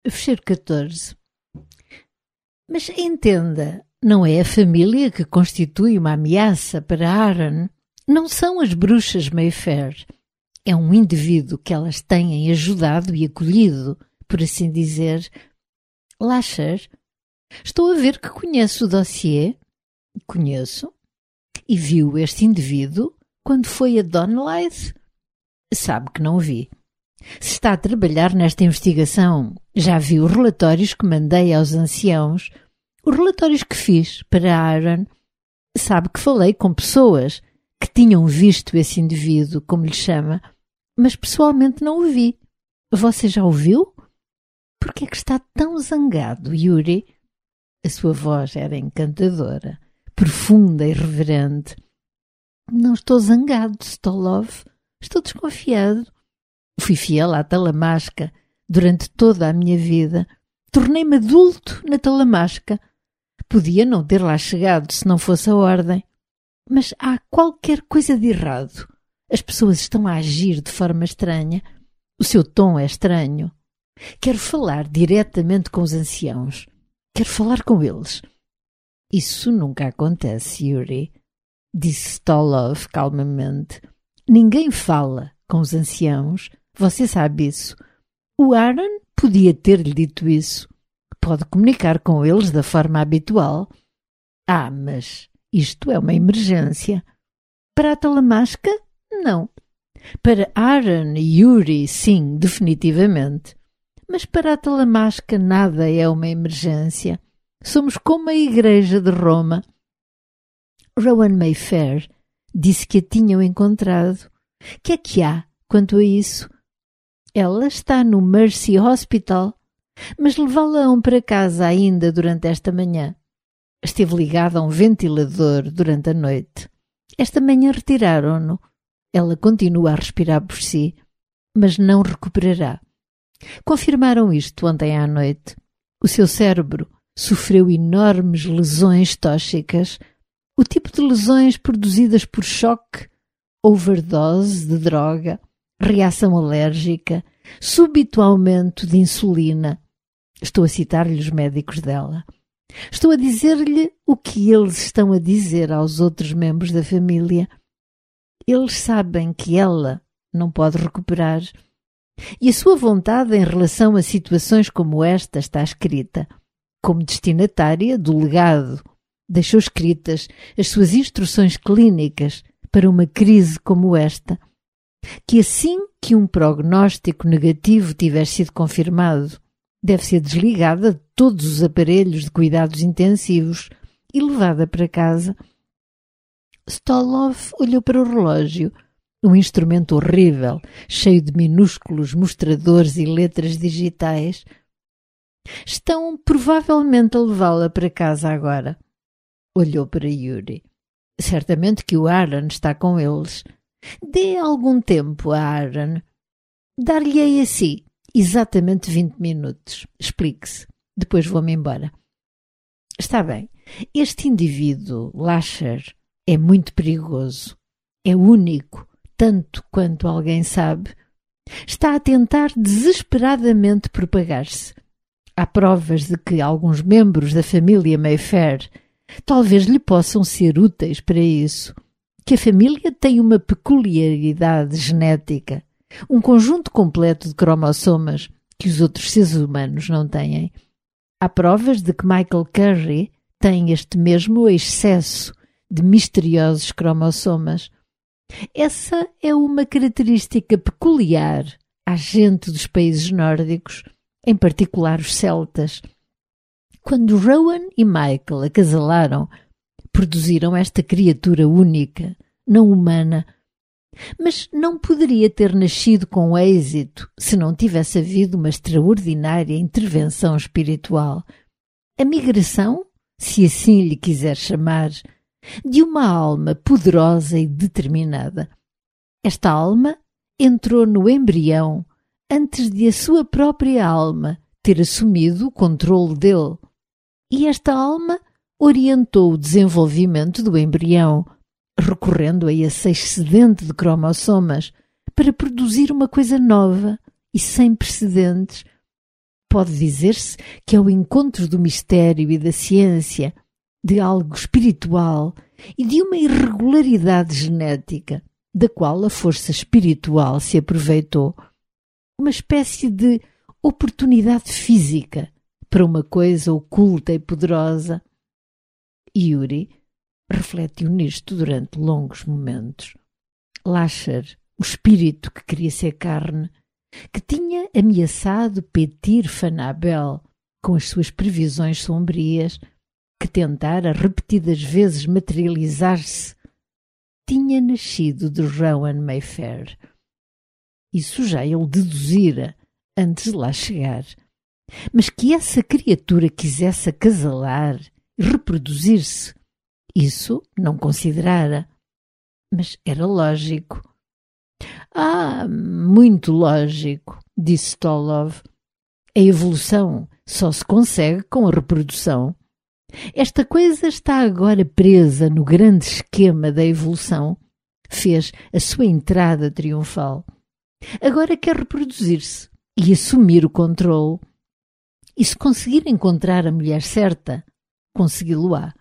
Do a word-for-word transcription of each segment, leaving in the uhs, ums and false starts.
Fecheiro catorze. Mas entenda, não é a família que constitui uma ameaça para Aaron. Não são as bruxas Mayfair. É um indivíduo que elas têm ajudado e acolhido, por assim dizer. Lasher, estou a ver que conhece o dossiê. Conheço. E viu este indivíduo quando foi a Donelythe? Sabe que não vi. Se está a trabalhar nesta investigação, já viu os relatórios que mandei aos anciãos, os relatórios que fiz para Aaron. Sabe que falei com pessoas que tinham visto esse indivíduo, como lhe chama, mas pessoalmente não o vi. Você já o viu? Por que é que está tão zangado, Yuri? A sua voz era encantadora, profunda e reverente. Não estou zangado, Stolov. Estou desconfiado. Fui fiel à Talamasca durante toda a minha vida. Tornei-me adulto na Talamasca. Podia não ter lá chegado se não fosse a ordem. Mas há qualquer coisa de errado. As pessoas estão a agir de forma estranha. O seu tom é estranho. Quero falar diretamente com os anciãos. Quero falar com eles. Isso nunca acontece, Yuri, disse Stolov calmamente. Ninguém fala com os anciãos. Você sabe isso. O Aaron podia ter-lhe dito isso. Pode comunicar com eles da forma habitual. Ah, mas isto é uma emergência. Para a Talamasca, não. Para Aaron e Yuri, sim, definitivamente. Mas para a Talamasca nada é uma emergência. Somos como a Igreja de Roma. Rowan Mayfair disse que a tinham encontrado. Que é que há quanto a isso? Ela está no Mercy Hospital, mas levá-la-ão para casa ainda durante esta manhã. Esteve ligada a um ventilador durante a noite. Esta manhã retiraram-no. Ela continua a respirar por si, mas não recuperará. Confirmaram isto ontem à noite. O seu cérebro sofreu enormes lesões tóxicas, o tipo de lesões produzidas por choque, overdose de droga, reação alérgica, súbito aumento de insulina. Estou a citar-lhe os médicos dela. Estou a dizer-lhe o que eles estão a dizer aos outros membros da família. Eles sabem que ela não pode recuperar. E a sua vontade em relação a situações como esta está escrita. Como destinatária do legado, deixou escritas as suas instruções clínicas para uma crise como esta. Que assim que um prognóstico negativo tiver sido confirmado, deve ser desligada de todos os aparelhos de cuidados intensivos e levada para casa. Stolov olhou para o relógio, um instrumento horrível, cheio de minúsculos mostradores e letras digitais. Estão provavelmente a levá-la para casa agora. Olhou para Yuri. Certamente que o Aaron está com eles. Dê algum tempo a Aaron. Dar-lhe-ei a si exatamente vinte minutos. Explique-se. Depois vou-me embora. Está bem. Este indivíduo, Lasher, é muito perigoso. É único, tanto quanto alguém sabe. Está a tentar desesperadamente propagar-se. Há provas de que alguns membros da família Mayfair talvez lhe possam ser úteis para isso. Que a família tem uma peculiaridade genética, um conjunto completo de cromossomas que os outros seres humanos não têm. Há provas de que Michael Curry tem este mesmo excesso de misteriosos cromossomas. Essa é uma característica peculiar à gente dos países nórdicos, em particular os celtas. Quando Rowan e Michael acasalaram, produziram esta criatura única, não humana, mas não poderia ter nascido com êxito se não tivesse havido uma extraordinária intervenção espiritual. A migração, se assim lhe quiser chamar, de uma alma poderosa e determinada. Esta alma entrou no embrião antes de a sua própria alma ter assumido o controle dele. E esta alma orientou o desenvolvimento do embrião, recorrendo a esse excedente de cromossomas para produzir uma coisa nova e sem precedentes. pode dizer-se que é o encontro do mistério e da ciência, de algo espiritual e de uma irregularidade genética, da qual a força espiritual se aproveitou. Uma espécie de oportunidade física para uma coisa oculta e poderosa. Yuri refletiu nisto durante longos momentos. Lasher, o espírito que queria ser carne, que tinha ameaçado Petir Fanabel com as suas previsões sombrias, que tentara repetidas vezes materializar-se, tinha nascido de Rowan Mayfair. Isso já ele deduzira antes de lá chegar. Mas que essa criatura quisesse acasalar e reproduzir-se, isso não considerara. Mas era lógico. Ah, muito lógico, disse Stolov. A evolução só se consegue com a reprodução. Esta coisa está agora presa no grande esquema da evolução. Fez a sua entrada triunfal. Agora quer reproduzir-se e assumir o controle. E se conseguir encontrar a mulher certa, consegui-lo-á.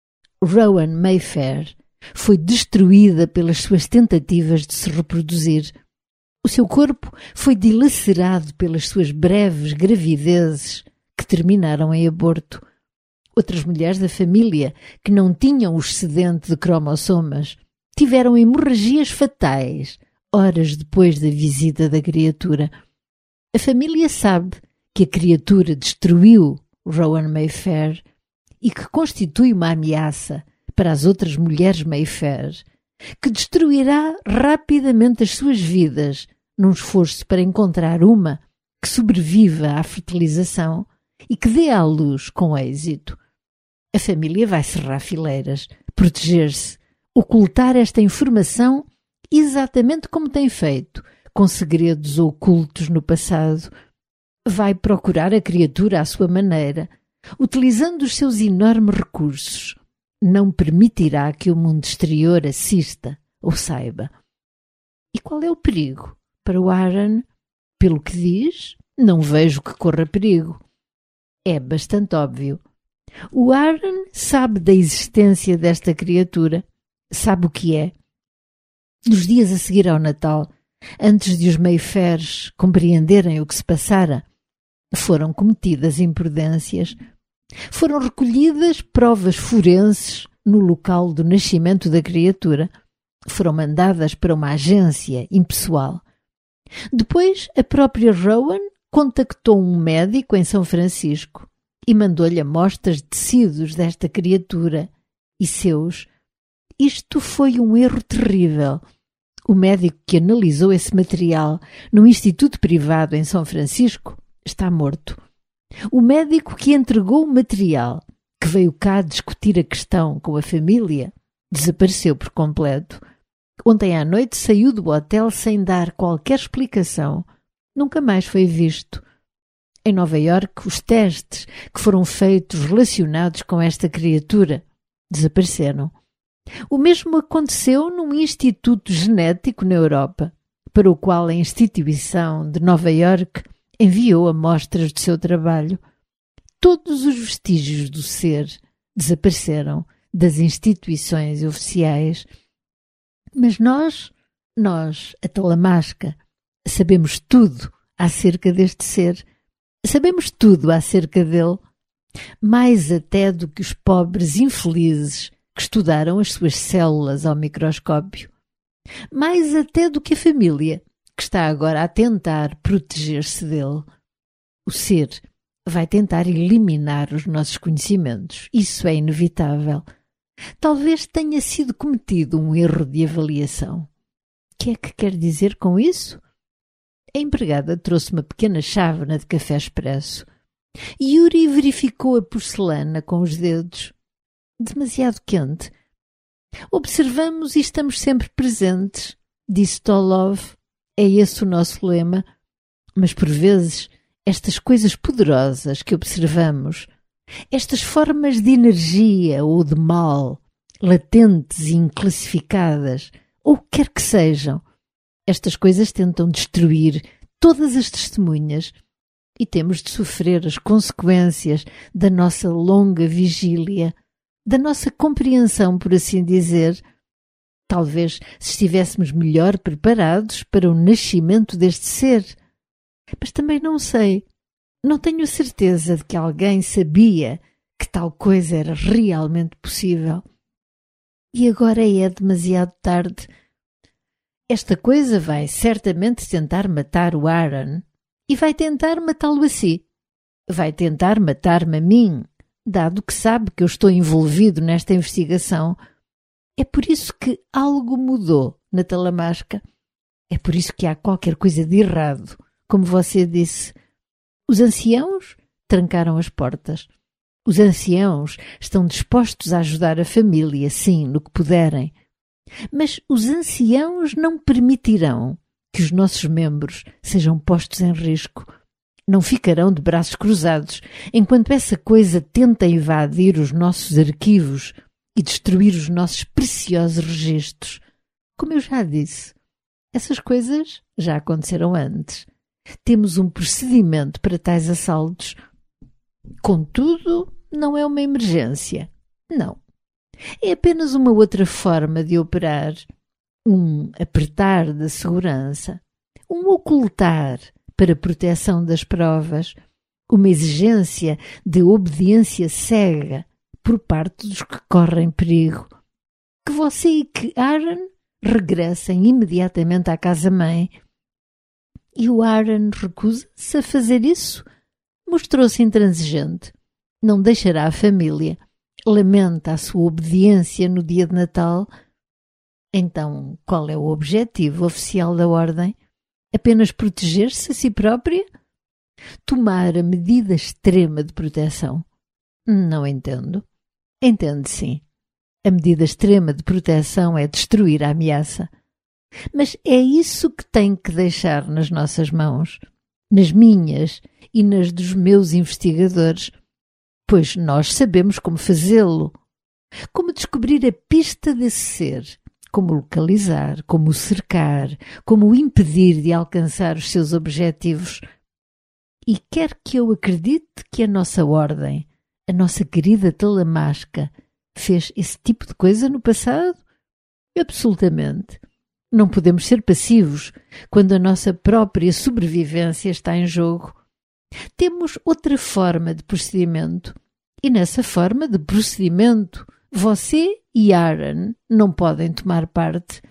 Rowan Mayfair foi destruída pelas suas tentativas de se reproduzir. O seu corpo foi dilacerado pelas suas breves gravidezes que terminaram em aborto. Outras mulheres da família, que não tinham o excedente de cromossomas, tiveram hemorragias fatais horas depois da visita da criatura. A família sabe que a criatura destruiu Rowan Mayfair e que constitui uma ameaça para as outras mulheres Mayfair, que destruirá rapidamente as suas vidas num esforço para encontrar uma que sobreviva à fertilização e que dê à luz com êxito. A família vai cerrar fileiras, proteger-se, ocultar esta informação exatamente como tem feito, com segredos ocultos no passado. Vai procurar a criatura à sua maneira, utilizando os seus enormes recursos. Não permitirá que o mundo exterior assista ou saiba. E qual é o perigo? Para o Aaron, pelo que diz, não vejo que corra perigo. É bastante óbvio. O Aaron sabe da existência desta criatura, sabe o que é. Nos dias a seguir ao Natal, antes de os Mayfairs compreenderem o que se passara, foram cometidas imprudências. Foram recolhidas provas forenses no local do nascimento da criatura. Foram mandadas para uma agência impessoal. Depois, a própria Rowan contactou um médico em São Francisco e mandou-lhe amostras de tecidos desta criatura e seus. Isto foi um erro terrível. O médico que analisou esse material num instituto privado em São Francisco está morto. O médico que entregou o material, que veio cá discutir a questão com a família, desapareceu por completo. Ontem à noite saiu do hotel sem dar qualquer explicação. Nunca mais foi visto. Em Nova Iorque, os testes que foram feitos relacionados com esta criatura desapareceram. O mesmo aconteceu num instituto genético na Europa, para o qual a instituição de Nova Iorque enviou amostras do seu trabalho. Todos os vestígios do ser desapareceram das instituições oficiais. Mas nós, nós, a Talamasca, sabemos tudo acerca deste ser. Sabemos tudo acerca dele, mais até do que os pobres infelizes que estudaram as suas células ao microscópio. Mais até do que a família, que está agora a tentar proteger-se dele. O ser vai tentar eliminar os nossos conhecimentos. Isso é inevitável. Talvez tenha sido cometido um erro de avaliação. O que é que quer dizer com isso? A empregada trouxe uma pequena chávena de café expresso. Yuri verificou a porcelana com os dedos. Demasiado quente. Observamos e estamos sempre presentes, disse Stolov. É esse o nosso lema. Mas por vezes, estas coisas poderosas que observamos, estas formas de energia ou de mal, latentes e inclassificadas, ou o que quer que sejam, estas coisas tentam destruir todas as testemunhas e temos de sofrer as consequências da nossa longa vigília, da nossa compreensão, por assim dizer. Talvez se estivéssemos melhor preparados para o nascimento deste ser. Mas também não sei. Não tenho certeza de que alguém sabia que tal coisa era realmente possível. E agora é demasiado tarde. Esta coisa vai certamente tentar matar o Aaron e vai tentar matá-lo a si. Vai tentar matar-me a mim, dado que sabe que eu estou envolvido nesta investigação. É por isso que algo mudou na Talamasca. É por isso que há qualquer coisa de errado, como você disse. Os anciãos trancaram as portas. Os anciãos estão dispostos a ajudar a família, sim, no que puderem. Mas os anciãos não permitirão que os nossos membros sejam postos em risco. Não ficarão de braços cruzados enquanto essa coisa tenta invadir os nossos arquivos e destruir os nossos preciosos registros. Como eu já disse, essas coisas já aconteceram antes. Temos um procedimento para tais assaltos. Contudo, não é uma emergência. Não. É apenas uma outra forma de operar. Um apertar da segurança. Um ocultar para proteção das provas. Uma exigência de obediência cega por parte dos que correm perigo. Que você e que Aaron regressem imediatamente à casa-mãe. E o Aaron recusa-se a fazer isso. Mostrou-se intransigente. Não deixará a família. Lamenta a sua obediência no dia de Natal. Então, qual é o objetivo oficial da Ordem? Apenas proteger-se a si própria? Tomar a medida extrema de proteção? Não entendo. Entendo, sim. A medida extrema de proteção é destruir a ameaça. Mas é isso que tem que deixar nas nossas mãos, nas minhas e nas dos meus investigadores, pois nós sabemos como fazê-lo, como descobrir a pista desse ser, como localizar, como o cercar, como o impedir de alcançar os seus objetivos. E quer que eu acredite que a nossa ordem, a nossa querida Talamasca, fez esse tipo de coisa no passado? Absolutamente. Não podemos ser passivos quando a nossa própria sobrevivência está em jogo. Temos outra forma de procedimento. E nessa forma de procedimento, você e Aaron não podem tomar parte.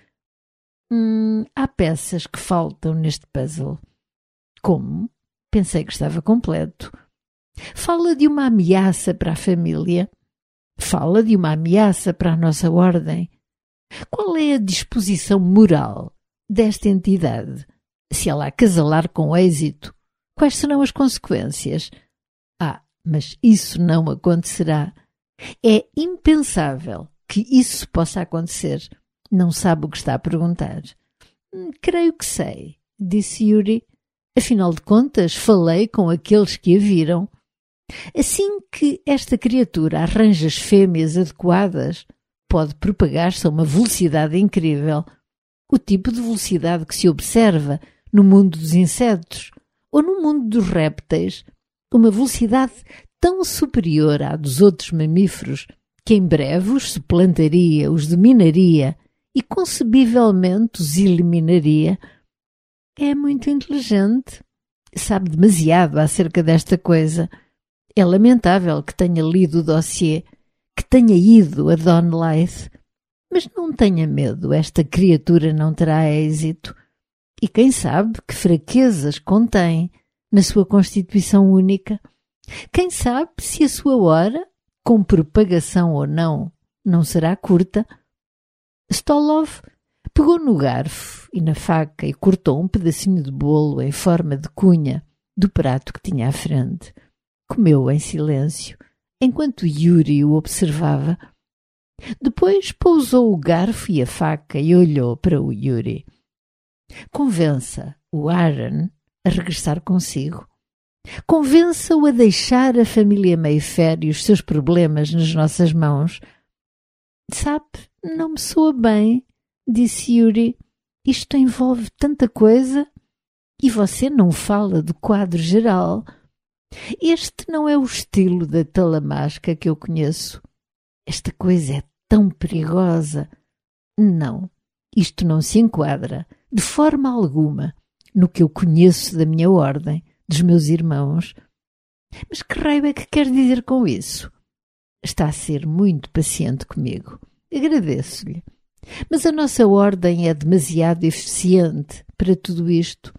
Hum, há peças que faltam neste puzzle. Como? Pensei que estava completo. Fala de uma ameaça para a família. Fala de uma ameaça para a nossa ordem. Qual é a disposição moral desta entidade? Se ela acasalar com êxito, quais serão as consequências? Ah, mas isso não acontecerá. É impensável que isso possa acontecer. Não sabe o que está a perguntar. Hum, creio que sei, disse Yuri. Afinal de contas, falei com aqueles que a viram. Assim que esta criatura arranja as fêmeas adequadas, pode propagar-se a uma velocidade incrível, o tipo de velocidade que se observa no mundo dos insetos ou no mundo dos répteis, uma velocidade tão superior à dos outros mamíferos que em breve os suplantaria, os dominaria e concebivelmente os eliminaria. É muito inteligente, sabe demasiado acerca desta coisa. É lamentável que tenha lido o dossiê, que tenha ido a Dawn Lythe, mas não tenha medo, esta criatura não terá êxito. E quem sabe que fraquezas contém na sua constituição única? Quem sabe se a sua hora, com propagação ou não, não será curta? Stolov pegou no garfo e na faca e cortou um pedacinho de bolo em forma de cunha do prato que tinha à frente. Comeu em silêncio, enquanto Yuri o observava. Depois pousou o garfo e a faca e olhou para o Yuri. Convença o Aaron a regressar consigo. Convença-o a deixar a família Mayfair e os seus problemas nas nossas mãos. Sabe, não me soa bem, disse Yuri. Isto envolve tanta coisa. E você não fala do quadro geral. Este não é o estilo da talamasca que eu conheço. Esta coisa é tão perigosa. Não, isto não se enquadra, de forma alguma, no que eu conheço da minha ordem, dos meus irmãos. Mas que raio é que quer dizer com isso? Está a ser muito paciente comigo. Agradeço-lhe. Mas a nossa ordem é demasiado eficiente para tudo isto.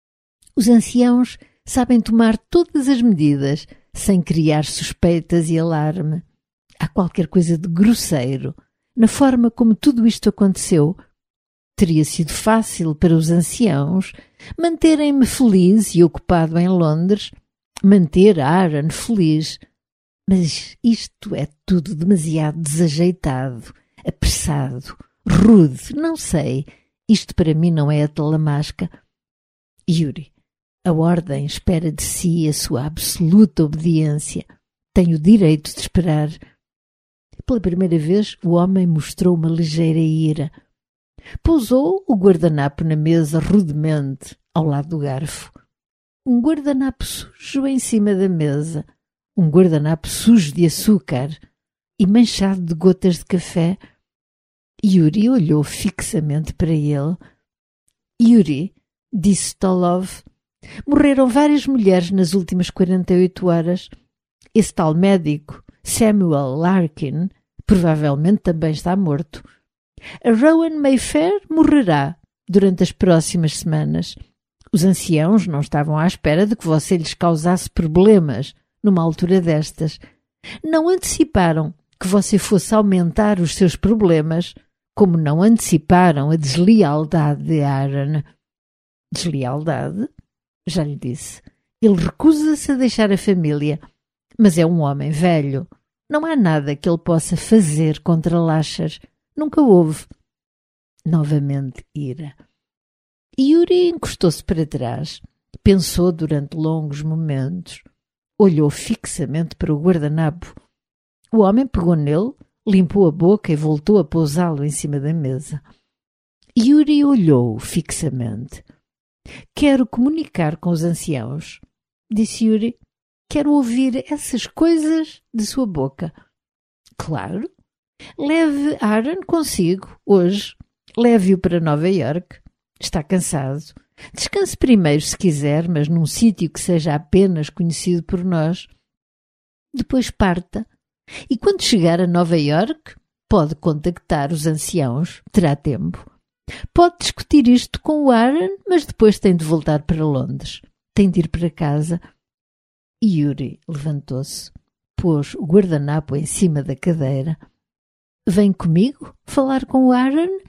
Os anciãos sabem tomar todas as medidas sem criar suspeitas e alarme. Há qualquer coisa de grosseiro na forma como tudo isto aconteceu. Teria sido fácil para os anciãos manterem-me feliz e ocupado em Londres, manter a Aaron feliz. Mas isto é tudo demasiado desajeitado, apressado, rude, não sei. Isto para mim não é a talamasca. Yuri, a ordem espera de si a sua absoluta obediência. Tem o direito de esperar. Pela primeira vez, o homem mostrou uma ligeira ira. Pousou o guardanapo na mesa rudemente, ao lado do garfo. Um guardanapo sujo em cima da mesa. Um guardanapo sujo de açúcar e manchado de gotas de café. Yuri olhou fixamente para ele. Yuri, disse Stolov, morreram várias mulheres nas últimas quarenta e oito horas. Esse tal médico, Samuel Larkin, provavelmente também está morto. A Rowan Mayfair morrerá durante as próximas semanas. Os anciãos não estavam à espera de que você lhes causasse problemas numa altura destas. Não anteciparam que você fosse aumentar os seus problemas, como não anteciparam a deslealdade de Aaron. Deslealdade? Já lhe disse. Ele recusa-se a deixar a família, mas é um homem velho. Não há nada que ele possa fazer contra Lachas. Nunca houve. Novamente ira. Yuri encostou-se para trás. Pensou durante longos momentos. Olhou fixamente para o guardanapo. O homem pegou nele, limpou a boca e voltou a pousá-lo em cima da mesa. Yuri olhou fixamente. Quero comunicar com os anciãos, disse Yuri. Quero ouvir essas coisas de sua boca. Claro. Leve Aaron consigo, hoje. Leve-o para Nova York. Está cansado. Descanse primeiro, se quiser, mas num sítio que seja apenas conhecido por nós. Depois parta. E quando chegar a Nova York, pode contactar os anciãos. Terá tempo. Pode discutir isto com o Aaron, mas depois tem de voltar para Londres. Tem de ir para casa. Yuri levantou-se, pôs o guardanapo em cima da cadeira. Vem comigo falar com o Aaron?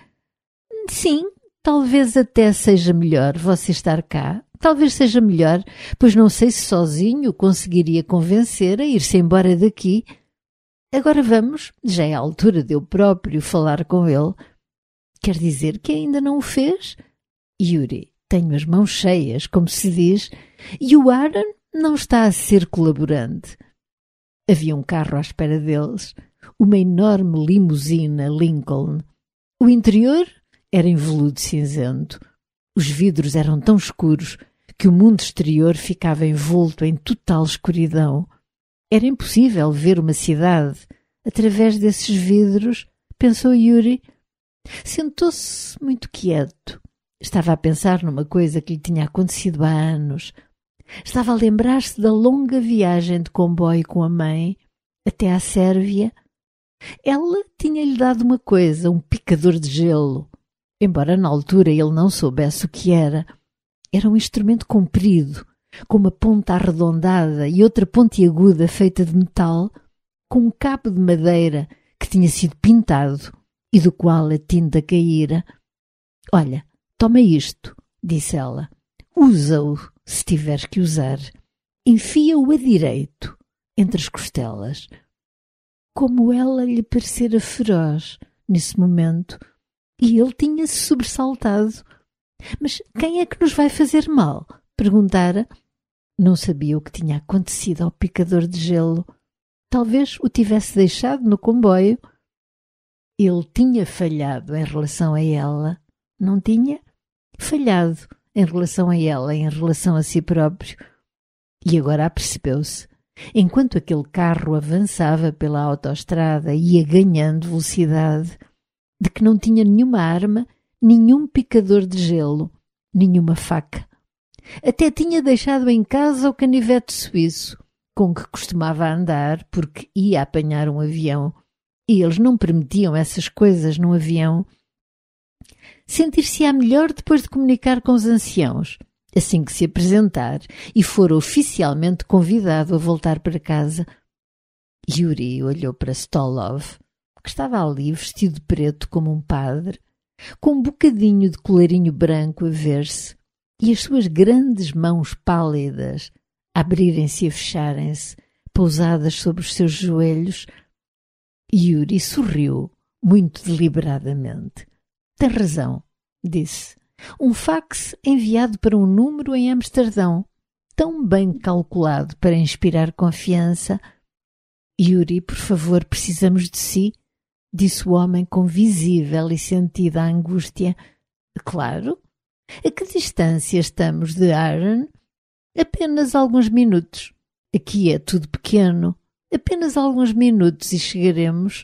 Sim, talvez até seja melhor você estar cá. Talvez seja melhor, pois não sei se sozinho conseguiria convencer a ir-se embora daqui. Agora vamos, já é a altura de eu próprio falar com ele. Quer dizer que ainda não o fez? Yuri, tenho as mãos cheias, como se diz, e o Aaron não está a ser colaborante. Havia um carro à espera deles, uma enorme limusina Lincoln. O interior era em veludo cinzento. Os vidros eram tão escuros que o mundo exterior ficava envolto em total escuridão. Era impossível ver uma cidade através desses vidros, pensou Yuri. Sentou-se muito quieto. Estava a pensar numa coisa que lhe tinha acontecido há anos. Estava a lembrar-se da longa viagem de comboio com a mãe até à Sérvia. Ela tinha-lhe dado uma coisa, um picador de gelo. Embora na altura ele não soubesse o que era. Era um instrumento comprido, com uma ponta arredondada e outra pontiaguda feita de metal, com um cabo de madeira que tinha sido pintado e do qual a tinta caíra. Olha, toma isto, disse ela. Usa-o, se tiveres que usar. Enfia-o a direito, entre as costelas. Como ela lhe parecera feroz nesse momento, e ele tinha-se sobressaltado. Mas quem é que nos vai fazer mal? Perguntara. Não sabia o que tinha acontecido ao picador de gelo. Talvez o tivesse deixado no comboio. Ele tinha falhado em relação a ela, não tinha? Falhado em relação a ela, em relação a si próprio. E agora apercebeu-se, enquanto aquele carro avançava pela autoestrada e ia ganhando velocidade, de que não tinha nenhuma arma, nenhum picador de gelo, nenhuma faca. Até tinha deixado em casa o canivete suíço, com que costumava andar porque ia apanhar um avião, e eles não permitiam essas coisas num avião. Sentir-se-á melhor depois de comunicar com os anciãos, assim que se apresentar e for oficialmente convidado a voltar para casa. Yuri olhou para Stolov, que estava ali vestido de preto como um padre, com um bocadinho de colarinho branco a ver-se, e as suas grandes mãos pálidas a abrirem-se e a fecharem-se, pousadas sobre os seus joelhos. Yuri sorriu muito deliberadamente. Tem razão, disse. Um fax enviado para um número em Amsterdão, tão bem calculado para inspirar confiança. Yuri, por favor, precisamos de si, disse o homem com visível e sentida angústia. Claro. A que distância estamos de Aran? Apenas alguns minutos. Aqui é tudo pequeno. Apenas alguns minutos e chegaremos.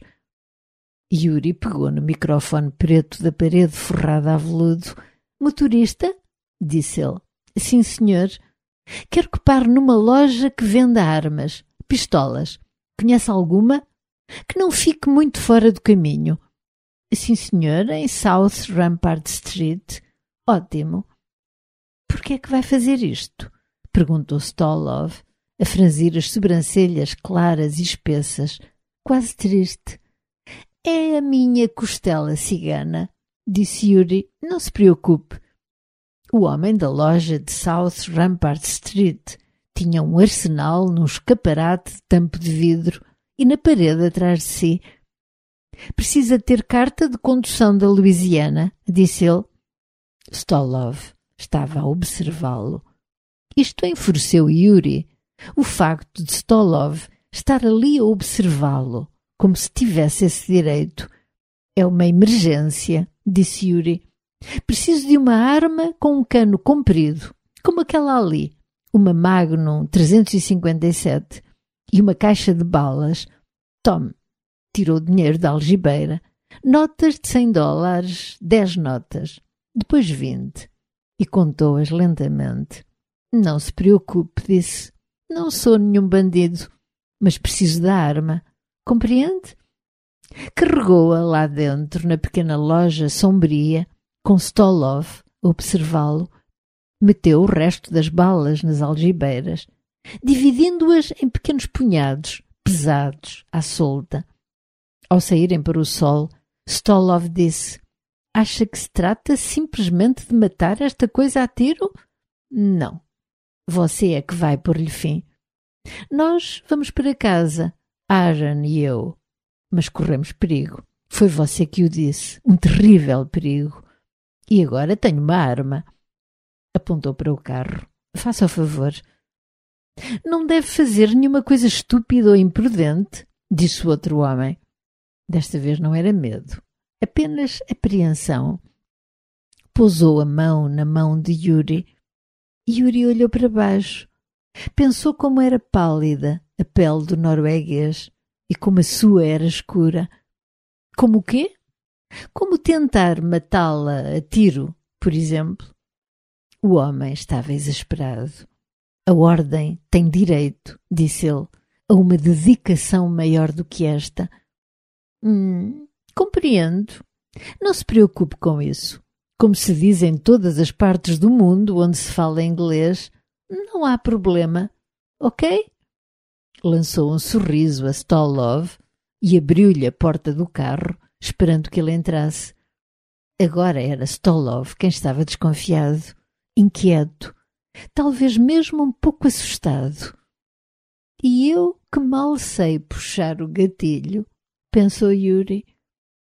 Yuri pegou no microfone preto da parede forrada a veludo. Motorista? Disse ele. Sim, senhor. Quero que pare numa loja que venda armas, pistolas. Conhece alguma? Que não fique muito fora do caminho. Sim, senhor, em South Rampart Street. Ótimo. Por que é que vai fazer isto? Perguntou Stolov, a franzir as sobrancelhas claras e espessas, quase triste. É a minha costela cigana, disse Yuri. Não se preocupe. O homem da loja de South Rampart Street tinha um arsenal num escaparate de tampo de vidro e na parede atrás de si. Precisa ter carta de condução da Louisiana, disse ele. Stolov estava a observá-lo. Isto enfureceu Yuri. O facto de Stolov estar ali a observá-lo, como se tivesse esse direito. É uma emergência, disse Yuri. Preciso de uma arma com um cano comprido, como aquela ali, uma Magnum trezentos e cinquenta e sete e uma caixa de balas. Tome. Tirou dinheiro da algibeira. Notas de cem dólares, dez notas, depois vinte. E contou-as lentamente. Não se preocupe, disse. Não sou nenhum bandido, mas preciso da arma. Compreende? Carregou-a lá dentro, na pequena loja sombria, com Stolov a observá-lo. Meteu o resto das balas nas algibeiras, dividindo-as em pequenos punhados, pesados, à solta. Ao saírem para o sol, Stolov disse: Acha que se trata simplesmente de matar esta coisa a tiro? Não. Você é que vai pôr-lhe fim. Nós vamos para casa, Aaron e eu. Mas corremos perigo. Foi você que o disse. Um terrível perigo. E agora tenho uma arma. Apontou para o carro. Faça o favor. Não deve fazer nenhuma coisa estúpida ou imprudente, disse o outro homem. Desta vez não era medo, apenas apreensão. Pousou a mão na mão de Yuri. Yuri olhou para baixo. Pensou como era pálida a pele do norueguês e como a sua era escura. Como o quê? Como tentar matá-la a tiro, por exemplo? O homem estava exasperado. A ordem tem direito, disse ele, a uma dedicação maior do que esta. Hum, compreendo. Não se preocupe com isso. Como se diz em todas as partes do mundo onde se fala inglês, não há problema, ok? Lançou um sorriso a Stolov e abriu-lhe a porta do carro, esperando que ele entrasse. Agora era Stolov quem estava desconfiado, inquieto, talvez mesmo um pouco assustado. E eu que mal sei puxar o gatilho, pensou Yuri.